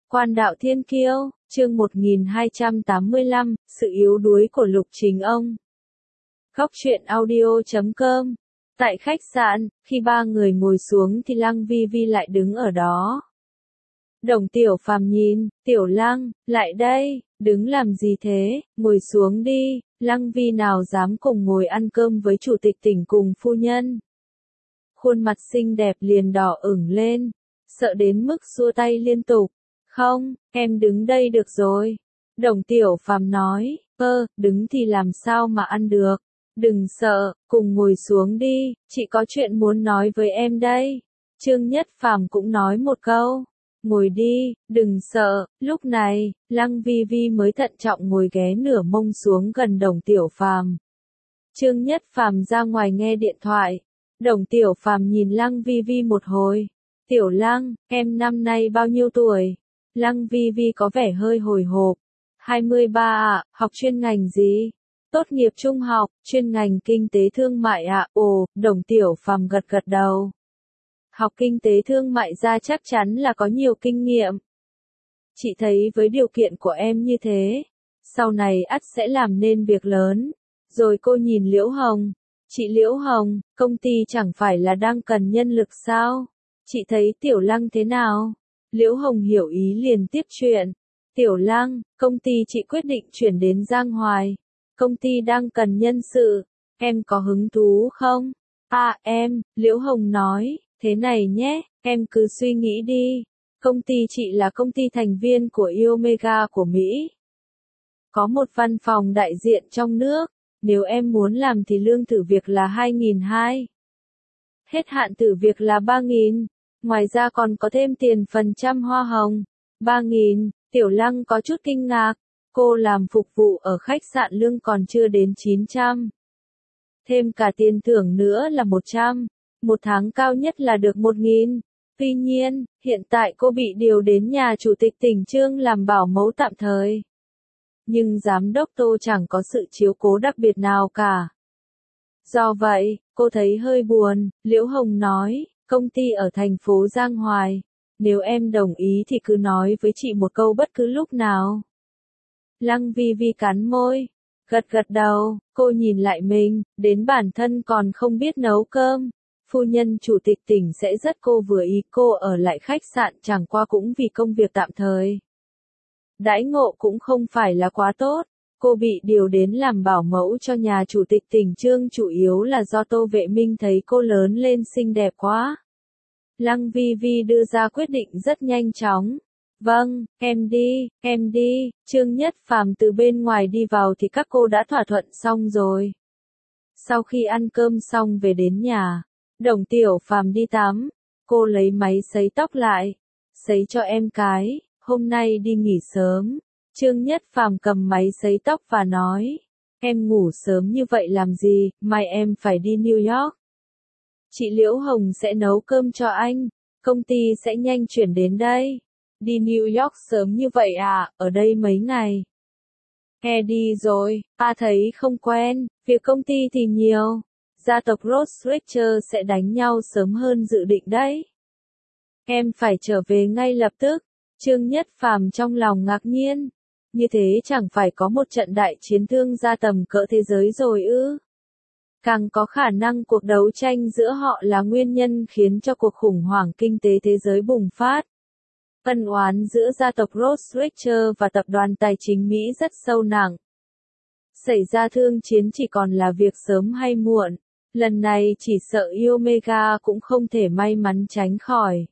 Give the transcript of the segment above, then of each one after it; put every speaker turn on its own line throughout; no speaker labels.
Quan đạo thiên kiêu, chương 1285, sự yếu đuối của Lục Trình Ông. Góc truyện audio.com. Tại khách sạn, khi ba người ngồi xuống thì Lăng Vi Vi lại đứng ở đó. Đồng Tiểu Phàm nhìn, Tiểu Lăng, lại đây, đứng làm gì thế, ngồi xuống đi, Lăng Vi nào dám cùng ngồi ăn cơm với chủ tịch tỉnh cùng phu nhân. Khuôn mặt xinh đẹp liền đỏ ửng lên, sợ đến mức xua tay liên tục. Không, em đứng đây được rồi. Đồng Tiểu Phàm nói, đứng thì làm sao mà ăn được. Đừng sợ, cùng ngồi xuống đi, chị có chuyện muốn nói với em đây. Trương Nhất Phàm cũng nói một câu. Ngồi đi, đừng sợ. Lúc này, Lăng Vi Vi mới thận trọng ngồi ghé nửa mông xuống gần Đồng Tiểu Phàm. Trương Nhất Phàm ra ngoài nghe điện thoại. Đồng Tiểu Phàm nhìn Lăng Vi Vi một hồi. Tiểu Lăng, em năm nay bao nhiêu tuổi? Lăng Vi Vi có vẻ hơi hồi hộp. 23 ạ, học chuyên ngành gì? Tốt nghiệp trung học, chuyên ngành kinh tế thương mại ạ. Ồ, Đồng Tiểu Phàm gật gật đầu. Học kinh tế thương mại ra chắc chắn là có nhiều kinh nghiệm. Chị thấy với điều kiện của em như thế, sau này ắt sẽ làm nên việc lớn. Rồi cô nhìn Liễu Hồng. Chị Liễu Hồng, công ty chẳng phải là đang cần nhân lực sao? Chị thấy Tiểu Lăng thế nào? Liễu Hồng hiểu ý liền tiếp chuyện. Tiểu Lăng, công ty chị quyết định chuyển đến Giang Hoài. Công ty đang cần nhân sự. Em có hứng thú không? Em, Liễu Hồng nói, thế này nhé, em cứ suy nghĩ đi. Công ty chị là công ty thành viên của Iomega của Mỹ. Có một văn phòng đại diện trong nước. Nếu em muốn làm thì lương thử việc là 2.200. Hết hạn thử việc là 3.000. Ngoài ra còn có thêm tiền phần trăm hoa hồng. 3.000, Tiểu Lăng có chút kinh ngạc. Cô làm phục vụ ở khách sạn lương còn chưa đến 900. Thêm cả tiền thưởng nữa là 100. Một tháng cao nhất là được 1.000. Tuy nhiên, hiện tại cô bị điều đến nhà chủ tịch tỉnh Trương làm bảo mẫu tạm thời. Nhưng giám đốc Tô chẳng có sự chiếu cố đặc biệt nào cả. Do vậy, cô thấy hơi buồn. Liễu Hồng nói, công ty ở thành phố Giang Hoài. Nếu em đồng ý thì cứ nói với chị một câu bất cứ lúc nào. Lăng Vi Vi cắn môi, gật gật đầu, cô nhìn lại mình, đến bản thân còn không biết nấu cơm. Phu nhân chủ tịch tỉnh sẽ rất cô vừa ý cô ở lại khách sạn chẳng qua cũng vì công việc tạm thời. Đãi ngộ cũng không phải là quá tốt. Cô bị điều đến làm bảo mẫu cho nhà chủ tịch tỉnh Trương chủ yếu là do Tô Vệ Minh thấy cô lớn lên xinh đẹp quá. Lăng Vi Vi đưa ra quyết định rất nhanh chóng. Vâng, em đi, Trương Nhất Phàm từ bên ngoài đi vào thì các cô đã thỏa thuận xong rồi. Sau khi ăn cơm xong về đến nhà, Đồng Tiểu Phàm đi tắm, cô lấy máy sấy tóc lại. Sấy cho em cái, hôm nay đi nghỉ sớm. Trương Nhất Phàm cầm máy sấy tóc và nói, em ngủ sớm như vậy làm gì, mai em phải đi New York. Chị Liễu Hồng sẽ nấu cơm cho anh, công ty sẽ nhanh chuyển đến đây. Đi New York sớm như vậy à, ở đây mấy ngày? Hè đi rồi, thấy không quen, việc công ty thì nhiều. Gia tộc Rothschild sẽ đánh nhau sớm hơn dự định đấy. Em phải trở về ngay lập tức. Trương Nhất Phàm trong lòng ngạc nhiên. Như thế chẳng phải có một trận đại chiến thương gia tầm cỡ thế giới rồi ư? Càng có khả năng cuộc đấu tranh giữa họ là nguyên nhân khiến cho cuộc khủng hoảng kinh tế thế giới bùng phát. Ân oán giữa gia tộc Rothschild và tập đoàn tài chính Mỹ rất sâu nặng. Xảy ra thương chiến chỉ còn là việc sớm hay muộn. Lần này chỉ sợ Iomega cũng không thể may mắn tránh khỏi.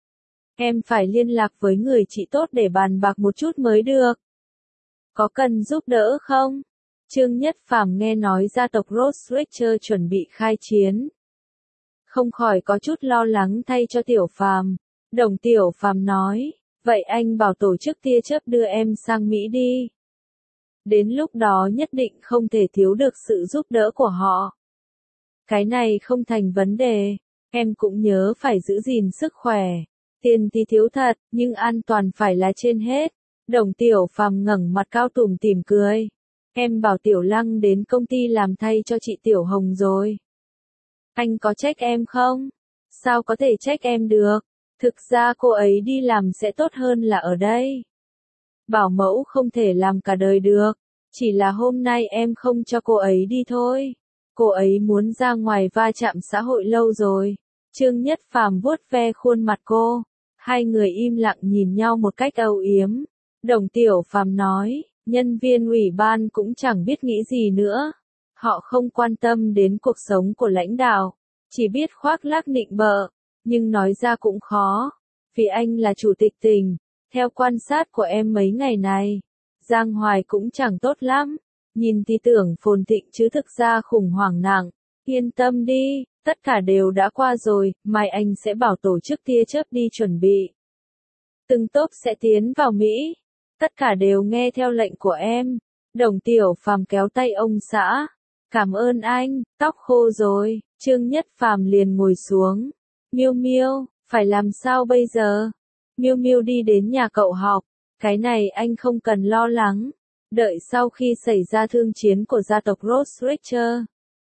Em phải liên lạc với người chị tốt để bàn bạc một chút mới được. Có cần giúp đỡ không? Trương Nhất Phàm nghe nói gia tộc Rothschild chuẩn bị khai chiến. Không khỏi có chút lo lắng thay cho Tiểu Phàm. Đồng Tiểu Phàm nói, vậy anh bảo tổ chức tia chớp đưa em sang Mỹ đi. Đến lúc đó nhất định không thể thiếu được sự giúp đỡ của họ. Cái này không thành vấn đề, em cũng nhớ phải giữ gìn sức khỏe. Tiền thì thiếu thật, nhưng an toàn phải là trên hết. Đồng Tiểu Phàm ngẩng mặt cao tủm tỉm cười. Em bảo Tiểu Lăng đến công ty làm thay cho chị Tiểu Hồng rồi. Anh có trách em không? Sao có thể trách em được? Thực ra cô ấy đi làm sẽ tốt hơn là ở đây. Bảo mẫu không thể làm cả đời được, chỉ là hôm nay em không cho cô ấy đi thôi. Cô ấy muốn ra ngoài va chạm xã hội lâu rồi. Trương Nhất Phàm vuốt ve khuôn mặt cô. Hai người im lặng nhìn nhau một cách âu yếm. Đồng Tiểu Phàm nói, nhân viên ủy ban cũng chẳng biết nghĩ gì nữa. Họ không quan tâm đến cuộc sống của lãnh đạo, chỉ biết khoác lác nịnh bợ, nhưng nói ra cũng khó. Vì anh là chủ tịch tỉnh, theo quan sát của em mấy ngày này, Giang Hoài cũng chẳng tốt lắm. Nhìn thì tưởng phồn thịnh chứ thực ra khủng hoảng nặng. Yên tâm đi, tất cả đều đã qua rồi, mai anh sẽ bảo tổ chức tia chớp đi chuẩn bị. Từng tốp sẽ tiến vào Mỹ. Tất cả đều nghe theo lệnh của em. Đồng Tiểu Phàm kéo tay ông xã. Cảm ơn anh, tóc khô rồi. Trương Nhất Phàm liền ngồi xuống. Miêu Miêu, phải làm sao bây giờ? Miêu Miêu đi đến nhà cậu học. Cái này anh không cần lo lắng. Đợi sau khi xảy ra thương chiến của gia tộc Rothschild,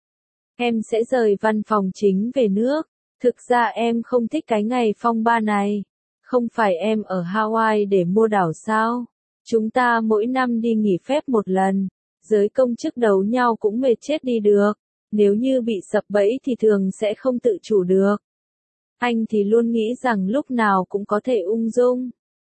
em sẽ rời văn phòng chính về nước. Thực ra em không thích cái ngày phong ba này. Không phải em ở Hawaii để mua đảo sao? Chúng ta mỗi năm đi nghỉ phép một lần. Giới công chức đấu nhau cũng mệt chết đi được. Nếu như bị sập bẫy thì thường sẽ không tự chủ được. Anh thì luôn nghĩ rằng lúc nào cũng có thể ung dung.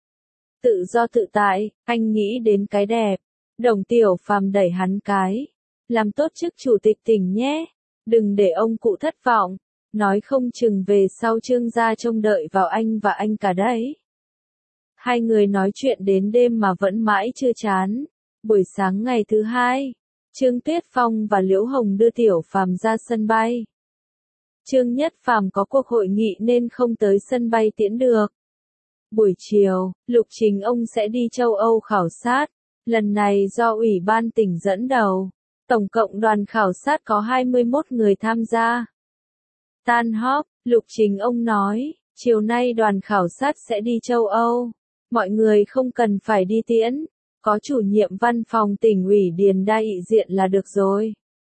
Tự do tự tại, anh nghĩ đến cái đẹp. Đồng Tiểu Phàm đẩy hắn cái. Làm tốt chức chủ tịch tỉnh nhé. Đừng để ông cụ thất vọng. Nói không chừng về sau Trương gia trông đợi vào anh và anh cả đấy. Hai người nói chuyện đến đêm mà vẫn mãi chưa chán. Buổi sáng ngày thứ hai, Trương Tuyết Phong và Liễu Hồng đưa Tiểu Phàm ra sân bay. Trương Nhất Phàm có cuộc hội nghị nên không tới sân bay tiễn được. Buổi chiều, Lục Trình ông sẽ đi châu Âu khảo sát. Lần này do Ủy ban tỉnh dẫn đầu. Tổng cộng đoàn khảo sát có 21 người tham gia. Tan họp, Lục Trình ông nói, chiều nay đoàn khảo sát sẽ đi châu Âu. Mọi người không cần phải đi tiễn. Có chủ nhiệm văn phòng tỉnh ủy Điền Đa Nghị diện là được rồi.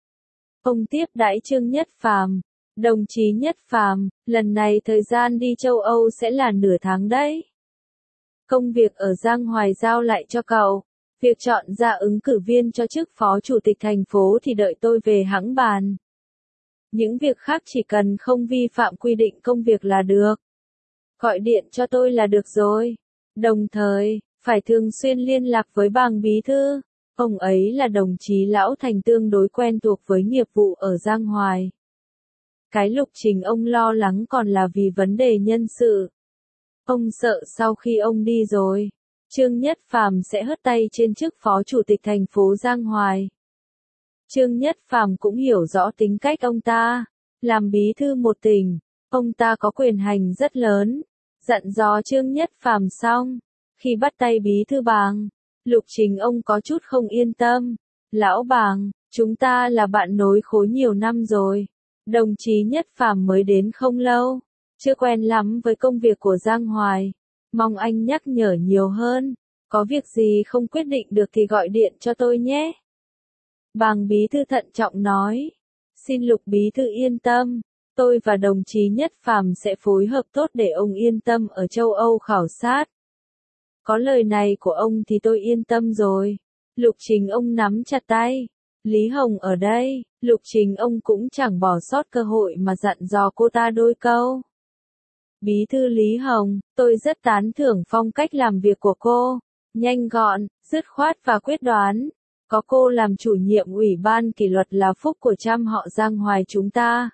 Ông tiếp đãi Trương Nhất Phàm. Đồng chí Nhất Phàm, lần này thời gian đi châu Âu sẽ là nửa tháng đấy. Công việc ở Giang Hoài giao lại cho cậu. Việc chọn ra ứng cử viên cho chức phó chủ tịch thành phố thì đợi tôi về hẵng bàn. Những việc khác chỉ cần không vi phạm quy định công việc là được. Gọi điện cho tôi là được rồi. Đồng thời, phải thường xuyên liên lạc với Bàng bí thư. Ông ấy là đồng chí lão thành tương đối quen thuộc với nghiệp vụ ở Giang Hoài. Cái Lục Trình ông lo lắng còn là vì vấn đề nhân sự. Ông sợ sau khi ông đi rồi, Trương Nhất Phàm sẽ hất tay trên chức phó chủ tịch thành phố Giang Hoài. Trương Nhất Phàm cũng hiểu rõ tính cách ông ta. Làm bí thư một tỉnh, ông ta có quyền hành rất lớn. Dặn dò Trương Nhất Phàm xong, khi bắt tay bí thư Bàng, Lục Trình ông có chút không yên tâm. Lão Bàng, chúng ta là bạn nối khối nhiều năm rồi. Đồng chí Nhất Phàm mới đến không lâu, chưa quen lắm với công việc của Giang Hoài. Mong anh nhắc nhở nhiều hơn. Có việc gì không quyết định được thì gọi điện cho tôi nhé. Bàng bí thư thận trọng nói. Xin Lục bí thư yên tâm. Tôi và đồng chí Nhất Phàm sẽ phối hợp tốt để ông yên tâm ở châu Âu khảo sát. Có lời này của ông thì tôi yên tâm rồi. Lục Trình ông nắm chặt tay. Lý Hồng ở đây, Lục Trình ông cũng chẳng bỏ sót cơ hội mà dặn dò cô ta đôi câu. Bí thư Lý Hồng, tôi rất tán thưởng phong cách làm việc của cô. Nhanh gọn, dứt khoát và quyết đoán. Có cô làm chủ nhiệm ủy ban kỷ luật là phúc của trăm họ Giang Hoài chúng ta.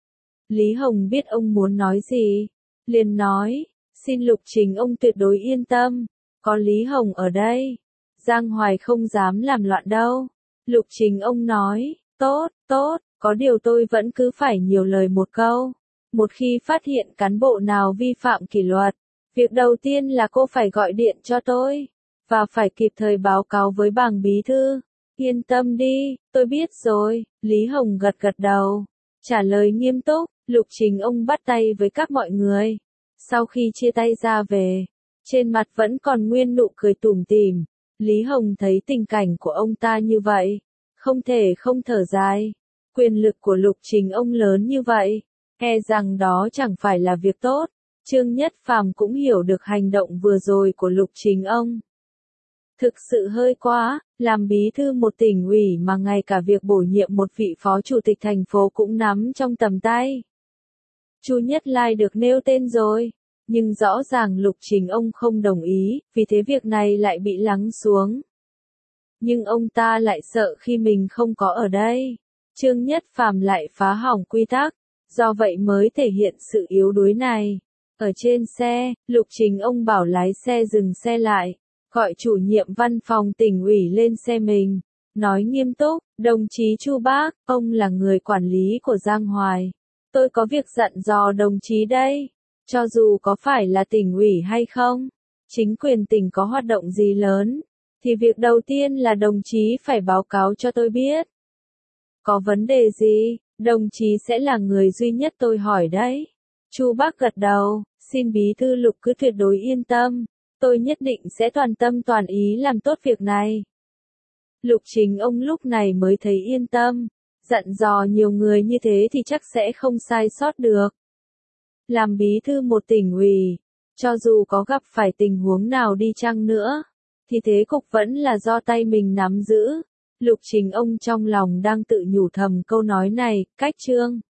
Lý Hồng biết ông muốn nói gì. Liền nói, xin Lục Trình ông tuyệt đối yên tâm. Có Lý Hồng ở đây, Giang Hoài không dám làm loạn đâu. Lục Trình ông nói, tốt, tốt, có điều tôi vẫn cứ phải nhiều lời một câu. Một khi phát hiện cán bộ nào vi phạm kỷ luật, việc đầu tiên là cô phải gọi điện cho tôi, và phải kịp thời báo cáo với Bàng bí thư. Yên tâm đi, tôi biết rồi. Lý Hồng gật gật đầu, trả lời nghiêm túc. Lục Trình ông bắt tay với các mọi người. Sau khi chia tay ra về, trên mặt vẫn còn nguyên nụ cười tủm tỉm. Lý Hồng thấy tình cảnh của ông ta như vậy, không thể không thở dài. Quyền lực của Lục Trình ông lớn như vậy, e rằng đó chẳng phải là việc tốt. Trương Nhất Phàm cũng hiểu được hành động vừa rồi của Lục Trình ông. Thực sự hơi quá, làm bí thư một tỉnh ủy mà ngay cả việc bổ nhiệm một vị phó chủ tịch thành phố cũng nắm trong tầm tay. Chu Nhất Lai được nêu tên rồi, nhưng rõ ràng Lục Trình ông không đồng ý, vì thế việc này lại bị lắng xuống. Nhưng ông ta lại sợ khi mình không có ở đây, Trương Nhất Phàm lại phá hỏng quy tắc, do vậy mới thể hiện sự yếu đuối này. Ở trên xe, Lục Trình ông bảo lái xe dừng xe lại, gọi chủ nhiệm văn phòng tỉnh ủy lên xe mình, nói nghiêm túc, đồng chí Chu Bác, ông là người quản lý của Giang Hoài. Tôi có việc dặn dò đồng chí đây, cho dù có phải là tỉnh ủy hay không, chính quyền tỉnh có hoạt động gì lớn, thì việc đầu tiên là đồng chí phải báo cáo cho tôi biết. Có vấn đề gì, đồng chí sẽ là người duy nhất tôi hỏi đấy. Chu Bác gật đầu, xin bí thư Lục cứ tuyệt đối yên tâm, tôi nhất định sẽ toàn tâm toàn ý làm tốt việc này. Lục Trình ông lúc này mới thấy yên tâm, dặn dò nhiều người như thế thì chắc sẽ không sai sót được. Làm bí thư một tỉnh ủy, cho dù có gặp phải tình huống nào đi chăng nữa, thì thế cục vẫn là do tay mình nắm giữ. Lục Trình ông trong lòng đang tự nhủ thầm câu nói này, cách Trương